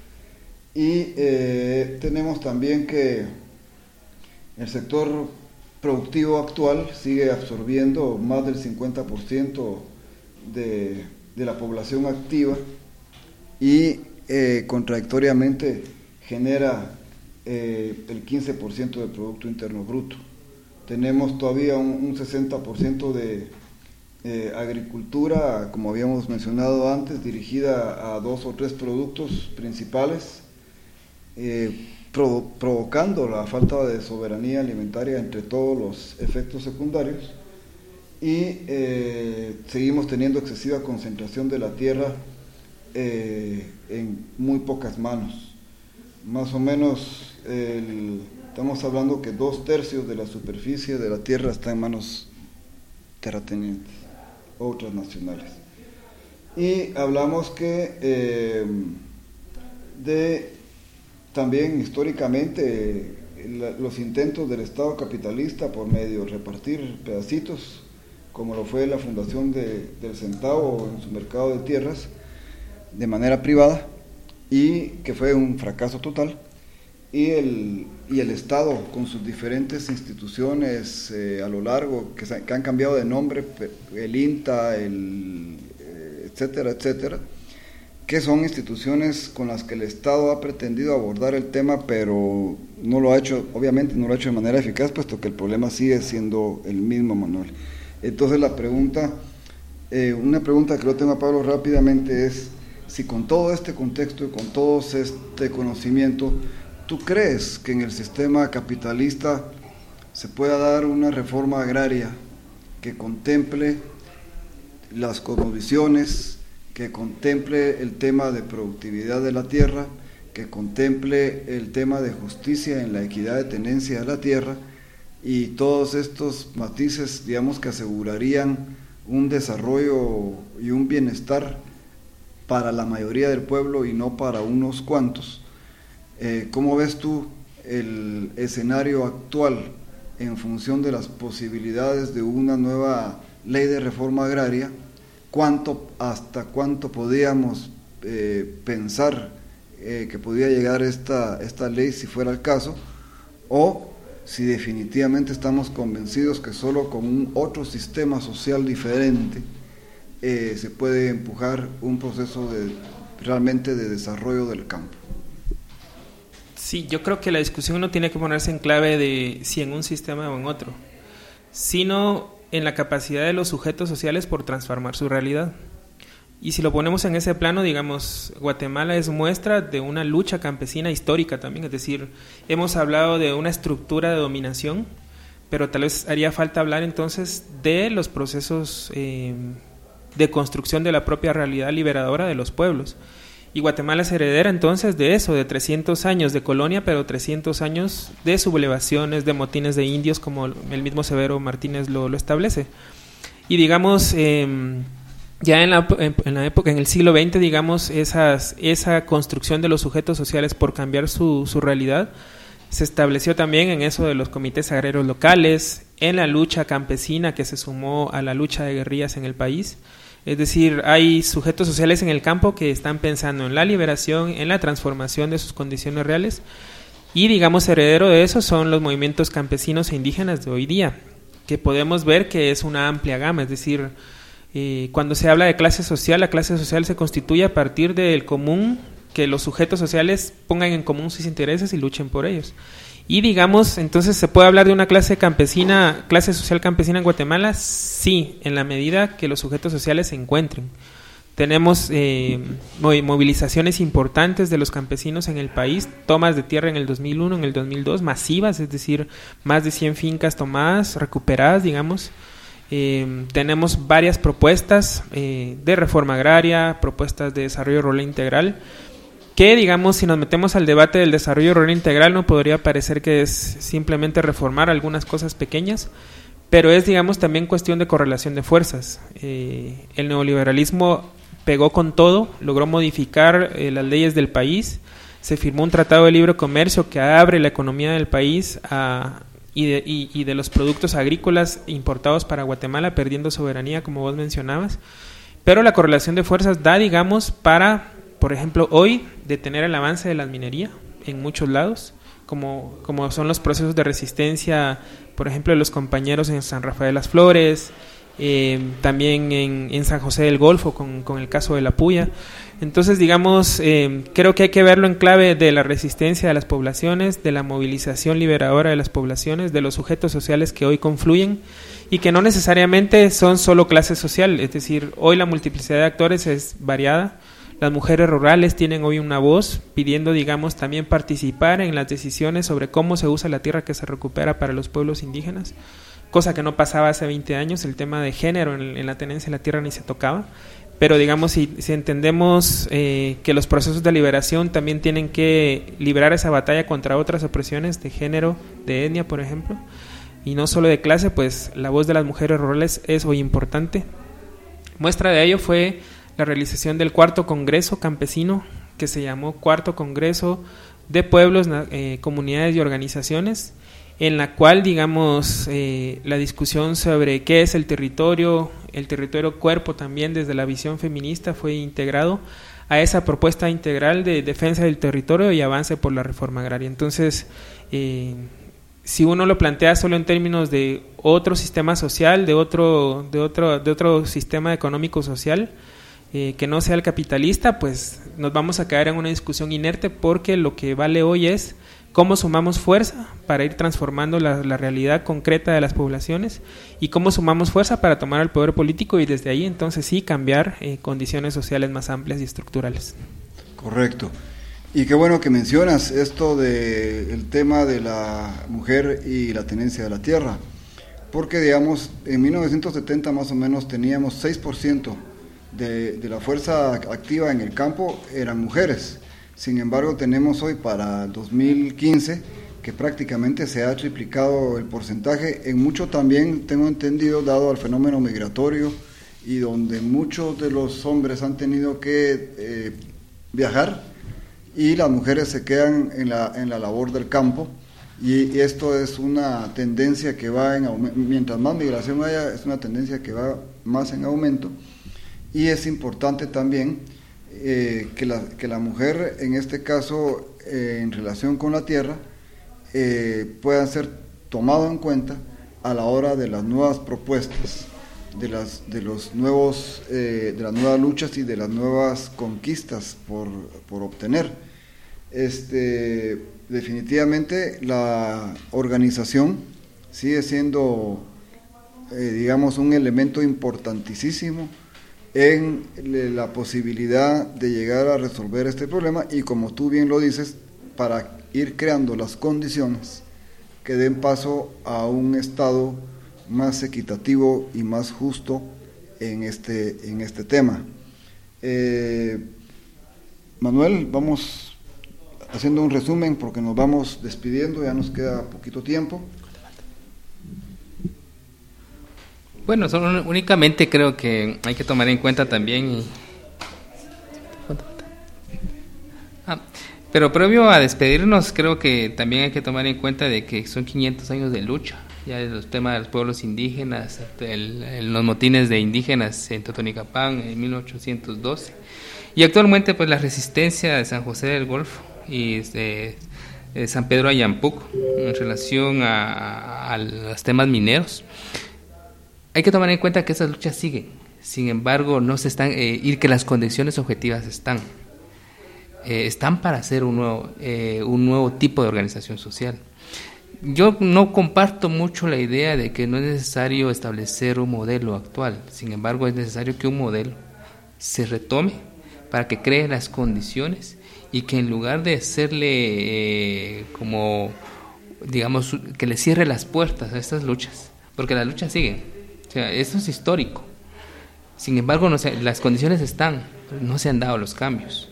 Y eh, tenemos también que el sector productivo actual sigue absorbiendo más del cincuenta por ciento de, de la población activa y eh, contradictoriamente genera eh, el quince por ciento del Producto Interno Bruto. Tenemos todavía un, un sesenta por ciento de eh, agricultura, como habíamos mencionado antes, dirigida a dos o tres productos principales, eh, provo provocando la falta de soberanía alimentaria entre todos los efectos secundarios, y eh, seguimos teniendo excesiva concentración de la tierra eh, en muy pocas manos. Más o menos el, estamos hablando que dos tercios de la superficie de la tierra está en manos terratenientes o transnacionales. Y hablamos que eh, de también históricamente la, los intentos del Estado capitalista por medio de repartir pedacitos, como lo fue la fundación de, del centavo en su mercado de tierras de manera privada, y que fue un fracaso total, y el, y el Estado con sus diferentes instituciones eh, a lo largo, que, que han cambiado de nombre, el INTA, el, eh, etcétera, etcétera, que son instituciones con las que el Estado ha pretendido abordar el tema, pero no lo ha hecho, obviamente no lo ha hecho de manera eficaz, puesto que el problema sigue siendo el mismo, Manuel. Entonces la pregunta, eh, una pregunta que yo tengo a Pablo rápidamente es, si con todo este contexto y con todo este conocimiento, ¿tú crees que en el sistema capitalista se pueda dar una reforma agraria que contemple las cosmovisiones, que contemple el tema de productividad de la tierra, que contemple el tema de justicia en la equidad de tenencia de la tierra, y todos estos matices, digamos, que asegurarían un desarrollo y un bienestar para la mayoría del pueblo y no para unos cuantos? Eh, ¿Cómo ves tú el escenario actual en función de las posibilidades de una nueva ley de reforma agraria? ¿Cuánto, hasta cuánto podíamos eh, pensar eh, que podía llegar esta, esta ley si fuera el caso? ¿O si definitivamente estamos convencidos que solo con un otro sistema social diferente eh, se puede empujar un proceso de, realmente de desarrollo del campo? Sí, yo creo que la discusión no tiene que ponerse en clave de si en un sistema o en otro, sino en la capacidad de los sujetos sociales por transformar su realidad. Y si lo ponemos en ese plano, digamos, Guatemala es muestra de una lucha campesina histórica también, es decir, hemos hablado de una estructura de dominación, pero tal vez haría falta hablar entonces de los procesos eh, de construcción de la propia realidad liberadora de los pueblos. Y Guatemala es heredera entonces de eso, de trescientos años de colonia, pero trescientos años de sublevaciones, de motines de indios, como el mismo Severo Martínez lo, lo establece. Y digamos, eh, ya en la, en la época, en el siglo veinte, digamos, esas, esa construcción de los sujetos sociales por cambiar su, su realidad, se estableció también en eso de los comités agrarios locales, en la lucha campesina que se sumó a la lucha de guerrillas en el país. Es decir, hay sujetos sociales en el campo que están pensando en la liberación, en la transformación de sus condiciones reales, y digamos heredero de eso son los movimientos campesinos e indígenas de hoy día, que podemos ver que es una amplia gama. Es decir, eh, cuando se habla de clase social, la clase social se constituye a partir del común, que los sujetos sociales pongan en común sus intereses y luchen por ellos. Y digamos, entonces, ¿se puede hablar de una clase campesina, clase social campesina en Guatemala? Sí, en la medida que los sujetos sociales se encuentren. Tenemos eh, movilizaciones importantes de los campesinos en el país, tomas de tierra en el dos mil uno, en el dos mil dos, masivas, es decir, más de cien fincas tomadas, recuperadas, digamos. Eh, tenemos varias propuestas eh, de reforma agraria, propuestas de desarrollo rural integral, que, digamos, si nos metemos al debate del desarrollo rural integral, no podría parecer que es simplemente reformar algunas cosas pequeñas, pero es, digamos, también cuestión de correlación de fuerzas. Eh, el neoliberalismo pegó con todo, logró modificar eh, las leyes del país, se firmó un tratado de libre comercio que abre la economía del país a, y, de, y, y de los productos agrícolas importados para Guatemala, perdiendo soberanía, como vos mencionabas, pero la correlación de fuerzas da, digamos, para, por ejemplo, hoy detener el avance de la minería en muchos lados, como, como son los procesos de resistencia, por ejemplo, de los compañeros en San Rafael de las Flores, eh, también en, en San José del Golfo con, con el caso de la Puya. Entonces, digamos, eh, creo que hay que verlo en clave de la resistencia de las poblaciones, de la movilización liberadora de las poblaciones, de los sujetos sociales que hoy confluyen y que no necesariamente son solo clase social, es decir, hoy la multiplicidad de actores es variada. Las mujeres rurales tienen hoy una voz pidiendo, digamos, también participar en las decisiones sobre cómo se usa la tierra que se recupera para los pueblos indígenas, cosa que no pasaba hace veinte años. El tema de género en, en la tenencia de la tierra ni se tocaba, pero digamos, si, si entendemos eh, que los procesos de liberación también tienen que librar esa batalla contra otras opresiones de género, de etnia, por ejemplo, y no solo de clase, pues la voz de las mujeres rurales es hoy importante. Muestra de ello fue la realización del cuarto Congreso Campesino, que se llamó Cuarto Congreso de Pueblos, eh, Comunidades y Organizaciones, en la cual, digamos, eh, la discusión sobre qué es el territorio, el territorio cuerpo también desde la visión feminista fue integrado a esa propuesta integral de defensa del territorio y avance por la reforma agraria. Entonces, eh, si uno lo plantea solo en términos de otro sistema social, de otro, de otro, de otro sistema económico social, eh, que no sea el capitalista, pues nos vamos a caer en una discusión inerte, porque lo que vale hoy es cómo sumamos fuerza para ir transformando la, la realidad concreta de las poblaciones y cómo sumamos fuerza para tomar el poder político y desde ahí entonces sí cambiar eh, condiciones sociales más amplias y estructurales. Correcto. Y qué bueno que mencionas esto del tema de la mujer y la tenencia de la tierra, porque digamos, en mil novecientos setenta más o menos teníamos seis por ciento de, de la fuerza activa en el campo eran mujeres. Sin embargo, tenemos hoy para dos mil quince que prácticamente se ha triplicado el porcentaje, en mucho también, tengo entendido, dado al fenómeno migratorio y donde muchos de los hombres han tenido que eh, viajar y las mujeres se quedan en la, en la labor del campo, y, y esto es una tendencia que va en aumento. Mientras más migración haya, es una tendencia que va más en aumento, y es importante también eh, que, la, que la mujer, en este caso, eh, en relación con la tierra, eh, pueda ser tomado en cuenta a la hora de las nuevas propuestas, de las de los nuevos eh, de las nuevas luchas y de las nuevas conquistas por, por obtener. Este, definitivamente la organización sigue siendo eh, digamos un elemento importantísimo en la posibilidad de llegar a resolver este problema, y como tú bien lo dices, para ir creando las condiciones que den paso a un estado más equitativo y más justo en este, en este tema. Eh, Manuel, vamos haciendo un resumen porque nos vamos despidiendo, ya nos queda poquito tiempo. Bueno, solo, únicamente creo que hay que tomar en cuenta también, y... ah, pero previo a despedirnos, creo que también hay que tomar en cuenta de que son quinientos años de lucha, ya de los temas de los pueblos indígenas, el, el, los motines de indígenas en Totonicapán en mil ochocientos doce, y actualmente pues la resistencia de San José del Golfo y de, de San Pedro Ayampuco en relación a, a, a los temas mineros. Hay que tomar en cuenta que esas luchas siguen, sin embargo no se están eh, y que las condiciones objetivas están eh, están para hacer un nuevo eh, un nuevo tipo de organización social. Yo no comparto mucho la idea de que no es necesario establecer un modelo actual, sin embargo es necesario que un modelo se retome para que cree las condiciones y que en lugar de hacerle eh, como digamos que le cierre las puertas a estas luchas, porque las luchas siguen. O sea, esto es histórico. Sin embargo, no sé, las condiciones están, no se han dado los cambios.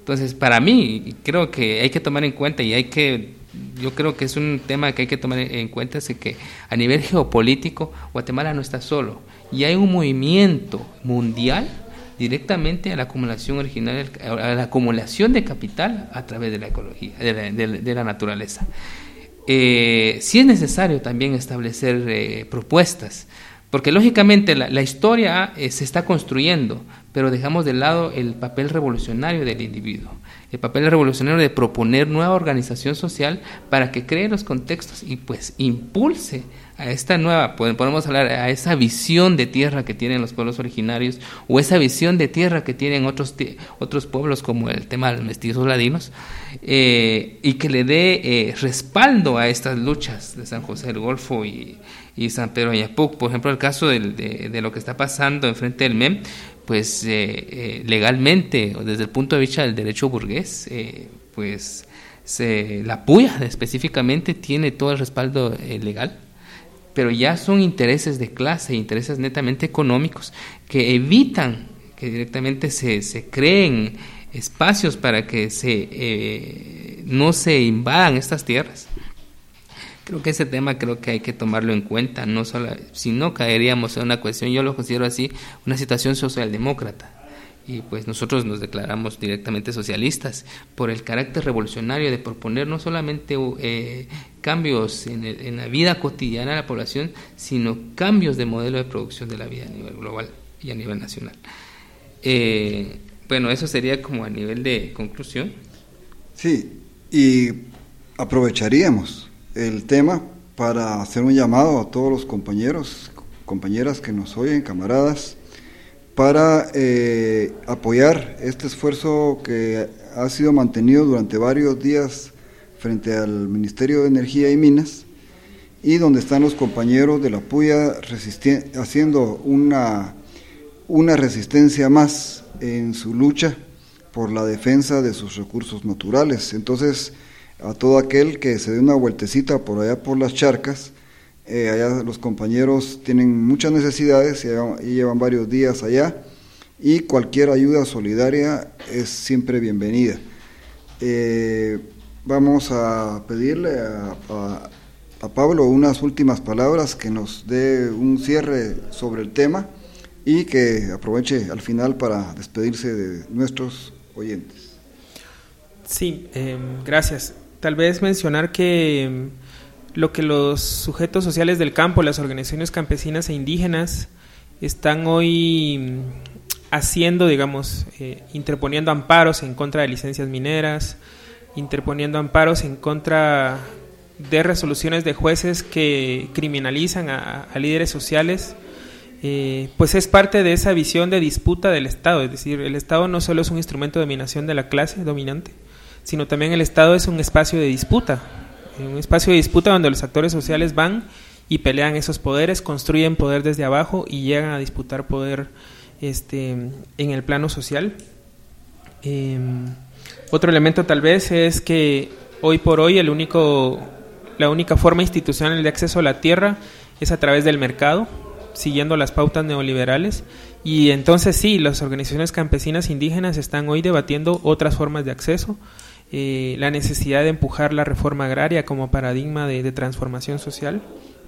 Entonces, para mí, creo que hay que tomar en cuenta y hay que, yo creo que es un tema que hay que tomar en cuenta, es que a nivel geopolítico, Guatemala no está solo, y hay un movimiento mundial directamente a la acumulación original, a la acumulación de capital a través de la ecología, de la, de, de la naturaleza. Eh, sí es necesario también establecer eh, propuestas, porque lógicamente la, la historia eh, se está construyendo, pero dejamos de lado el papel revolucionario del individuo, el papel revolucionario de proponer nueva organización social para que cree los contextos y pues impulse a esta nueva, podemos hablar, a esa visión de tierra que tienen los pueblos originarios, o esa visión de tierra que tienen otros, otros pueblos, como el tema de los mestizos ladinos, eh, y que le dé eh, respaldo a estas luchas de San José del Golfo y, y San Pedro de Ayapuc. Por ejemplo, el caso del, de, de lo que está pasando enfrente del M E M, pues eh, eh, legalmente, o desde el punto de vista del derecho burgués, eh, pues se, la Puya específicamente tiene todo el respaldo eh, legal, pero ya son intereses de clase, intereses netamente económicos, que evitan que directamente se, se creen espacios para que se eh, no se invadan estas tierras. Creo que ese tema creo que hay que tomarlo en cuenta, no solo, si no caeríamos en una cuestión, yo lo considero así, una situación socialdemócrata. Y pues nosotros nos declaramos directamente socialistas por el carácter revolucionario de proponer no solamente eh, cambios en, el, en la vida cotidiana de la población, sino cambios de modelo de producción de la vida a nivel global y a nivel nacional. Eh, bueno, eso sería como a nivel de conclusión. Sí, y aprovecharíamos el tema para hacer un llamado a todos los compañeros, compañeras que nos oyen, camaradas, para eh, apoyar este esfuerzo que ha sido mantenido durante varios días frente al Ministerio de Energía y Minas, y donde están los compañeros de la Puya resisti- haciendo una, una resistencia más en su lucha por la defensa de sus recursos naturales. Entonces, a todo aquel que se dé una vueltecita por allá por las charcas, Eh, allá los compañeros tienen muchas necesidades y, y llevan varios días allá, y cualquier ayuda solidaria es siempre bienvenida. Eh, vamos a pedirle a, a, a Pablo unas últimas palabras, que nos dé un cierre sobre el tema y que aproveche al final para despedirse de nuestros oyentes. Sí, eh, gracias. Tal vez mencionar que lo que los sujetos sociales del campo, las organizaciones campesinas e indígenas, están hoy haciendo, digamos, eh, interponiendo amparos en contra de licencias mineras, interponiendo amparos en contra de resoluciones de jueces que criminalizan a, a líderes sociales, eh, pues es parte de esa visión de disputa del Estado. Es decir, el Estado no solo es un instrumento de dominación de la clase dominante, sino también el Estado es un espacio de disputa. Un espacio de disputa donde los actores sociales van y pelean esos poderes, construyen poder desde abajo y llegan a disputar poder este, en el plano social. Eh, otro elemento tal vez es que hoy por hoy el único, la única forma institucional de acceso a la tierra es a través del mercado, siguiendo las pautas neoliberales, y entonces sí, las organizaciones campesinas indígenas están hoy debatiendo otras formas de acceso. Eh, la necesidad de empujar la reforma agraria como paradigma de, de transformación social.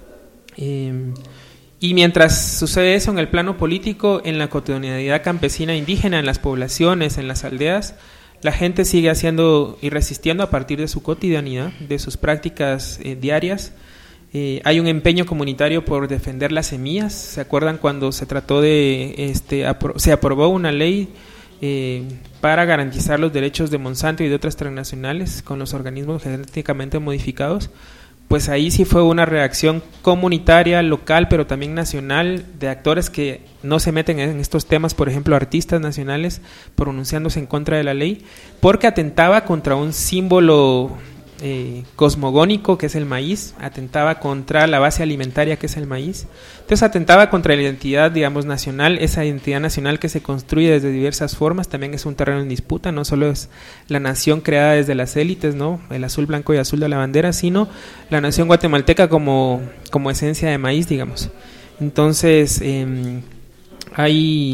Eh, y mientras sucede eso en el plano político, en la cotidianidad campesina indígena, en las poblaciones, en las aldeas, la gente sigue haciendo y resistiendo a partir de su cotidianidad, de sus prácticas eh, diarias. Eh, hay un empeño comunitario por defender las semillas. ¿Se acuerdan cuando se trató de, este, apro- se aprobó una ley Eh, para garantizar los derechos de Monsanto y de otras transnacionales con los organismos genéticamente modificados? Pues ahí sí fue una reacción comunitaria, local, pero también nacional, de actores que no se meten en estos temas, por ejemplo, artistas nacionales pronunciándose en contra de la ley, porque atentaba contra un símbolo eh, cosmogónico que es el maíz, atentaba contra la base alimentaria que es el maíz. Entonces atentaba contra la identidad, digamos, nacional, esa identidad nacional que se construye desde diversas formas, también es un terreno en disputa, no solo es la nación creada desde las élites, ¿no?, el azul, blanco y azul de la bandera, sino la nación guatemalteca como, como esencia de maíz, digamos. Entonces eh, hay,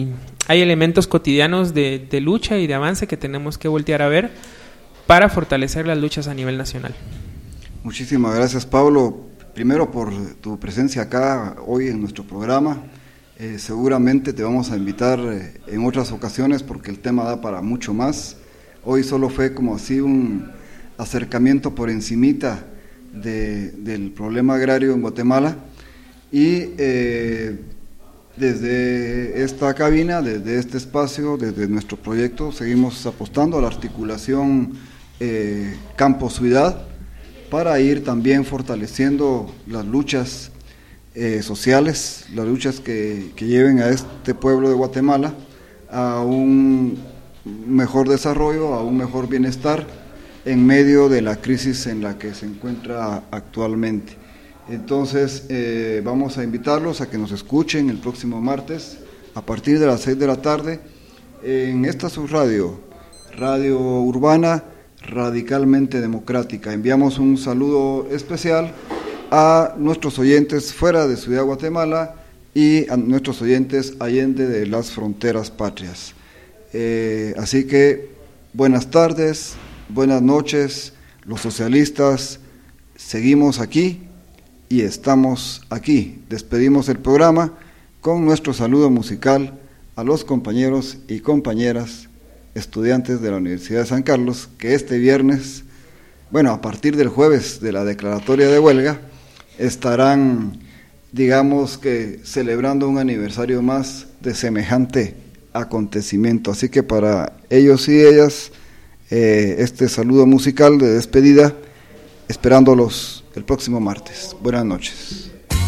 hay elementos cotidianos de, de lucha y de avance que tenemos que voltear a ver para fortalecer las luchas a nivel nacional. Muchísimas gracias, Pablo, primero por tu presencia acá hoy en nuestro programa. Eh, seguramente te vamos a invitar eh, en otras ocasiones porque el tema da para mucho más. Hoy solo fue como así un acercamiento por encimita de, del problema agrario en Guatemala, y eh, desde esta cabina, desde este espacio, desde nuestro proyecto, seguimos apostando a la articulación eh, campo-ciudad para ir también fortaleciendo las luchas eh, sociales, las luchas que, que lleven a este pueblo de Guatemala a un mejor desarrollo, a un mejor bienestar en medio de la crisis en la que se encuentra actualmente. Entonces eh, vamos a invitarlos a que nos escuchen el próximo martes a partir de las seis de la tarde en esta subradio, Radio Urbana Radicalmente Democrática. Enviamos un saludo especial a nuestros oyentes fuera de Ciudad Guatemala y a nuestros oyentes allende de las fronteras patrias. Eh, así que buenas tardes, buenas noches, los socialistas seguimos aquí y estamos aquí. Despedimos el programa con nuestro saludo musical a los compañeros y compañeras estudiantes de la Universidad de San Carlos, que este viernes, bueno, a partir del jueves de la declaratoria de huelga, estarán, digamos que, celebrando un aniversario más de semejante acontecimiento. Así que para ellos y ellas, eh, este saludo musical de despedida, esperándolos el próximo martes. Buenas noches.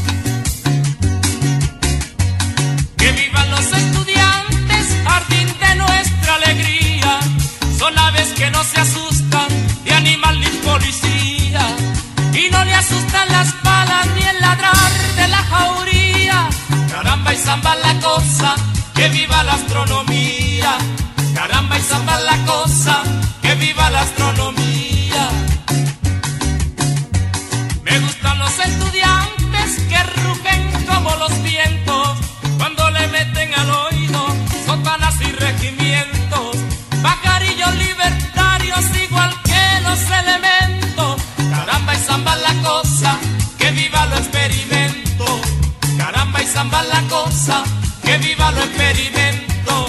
Que vivan los estudiantes, jardín de nuestra alegría, son aves que no se asustan de animal ni policía, y no le asustan las balas ni el ladrar de la jauría. Caramba y zamba la cosa, que viva la astronomía. Caramba y zamba la cosa, que viva la astronomía. Me gustan los estudiantes que rugen como los vientos cuando le meten al oído sotanas y regimientos. Pajarillos libertarios igual que los elementos. Caramba y zamba la cosa, que viva lo experimento. Caramba y zamba la cosa, que viva lo experimento.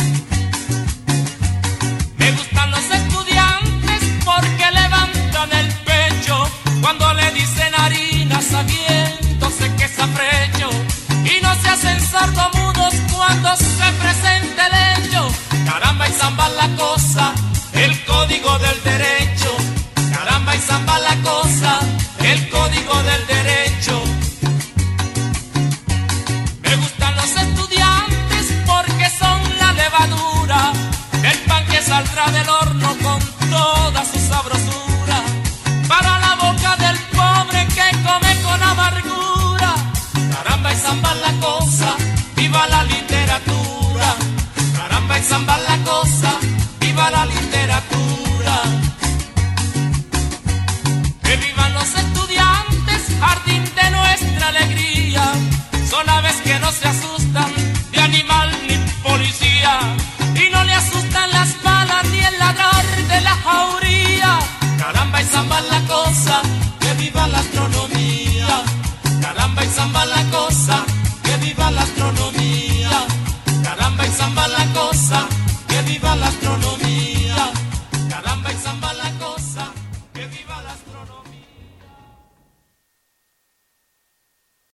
Me gustan los estudiantes porque levantan el pecho cuando le dicen harina sabiéndose que es afrecho, y no se hacen sordomudos cuando se presente el hecho. Caramba y zamba la cosa, el código del derecho. Caramba y zamba la cosa, el código del derecho. Me gustan los estudiantes porque son la levadura del pan que saldrá del horno.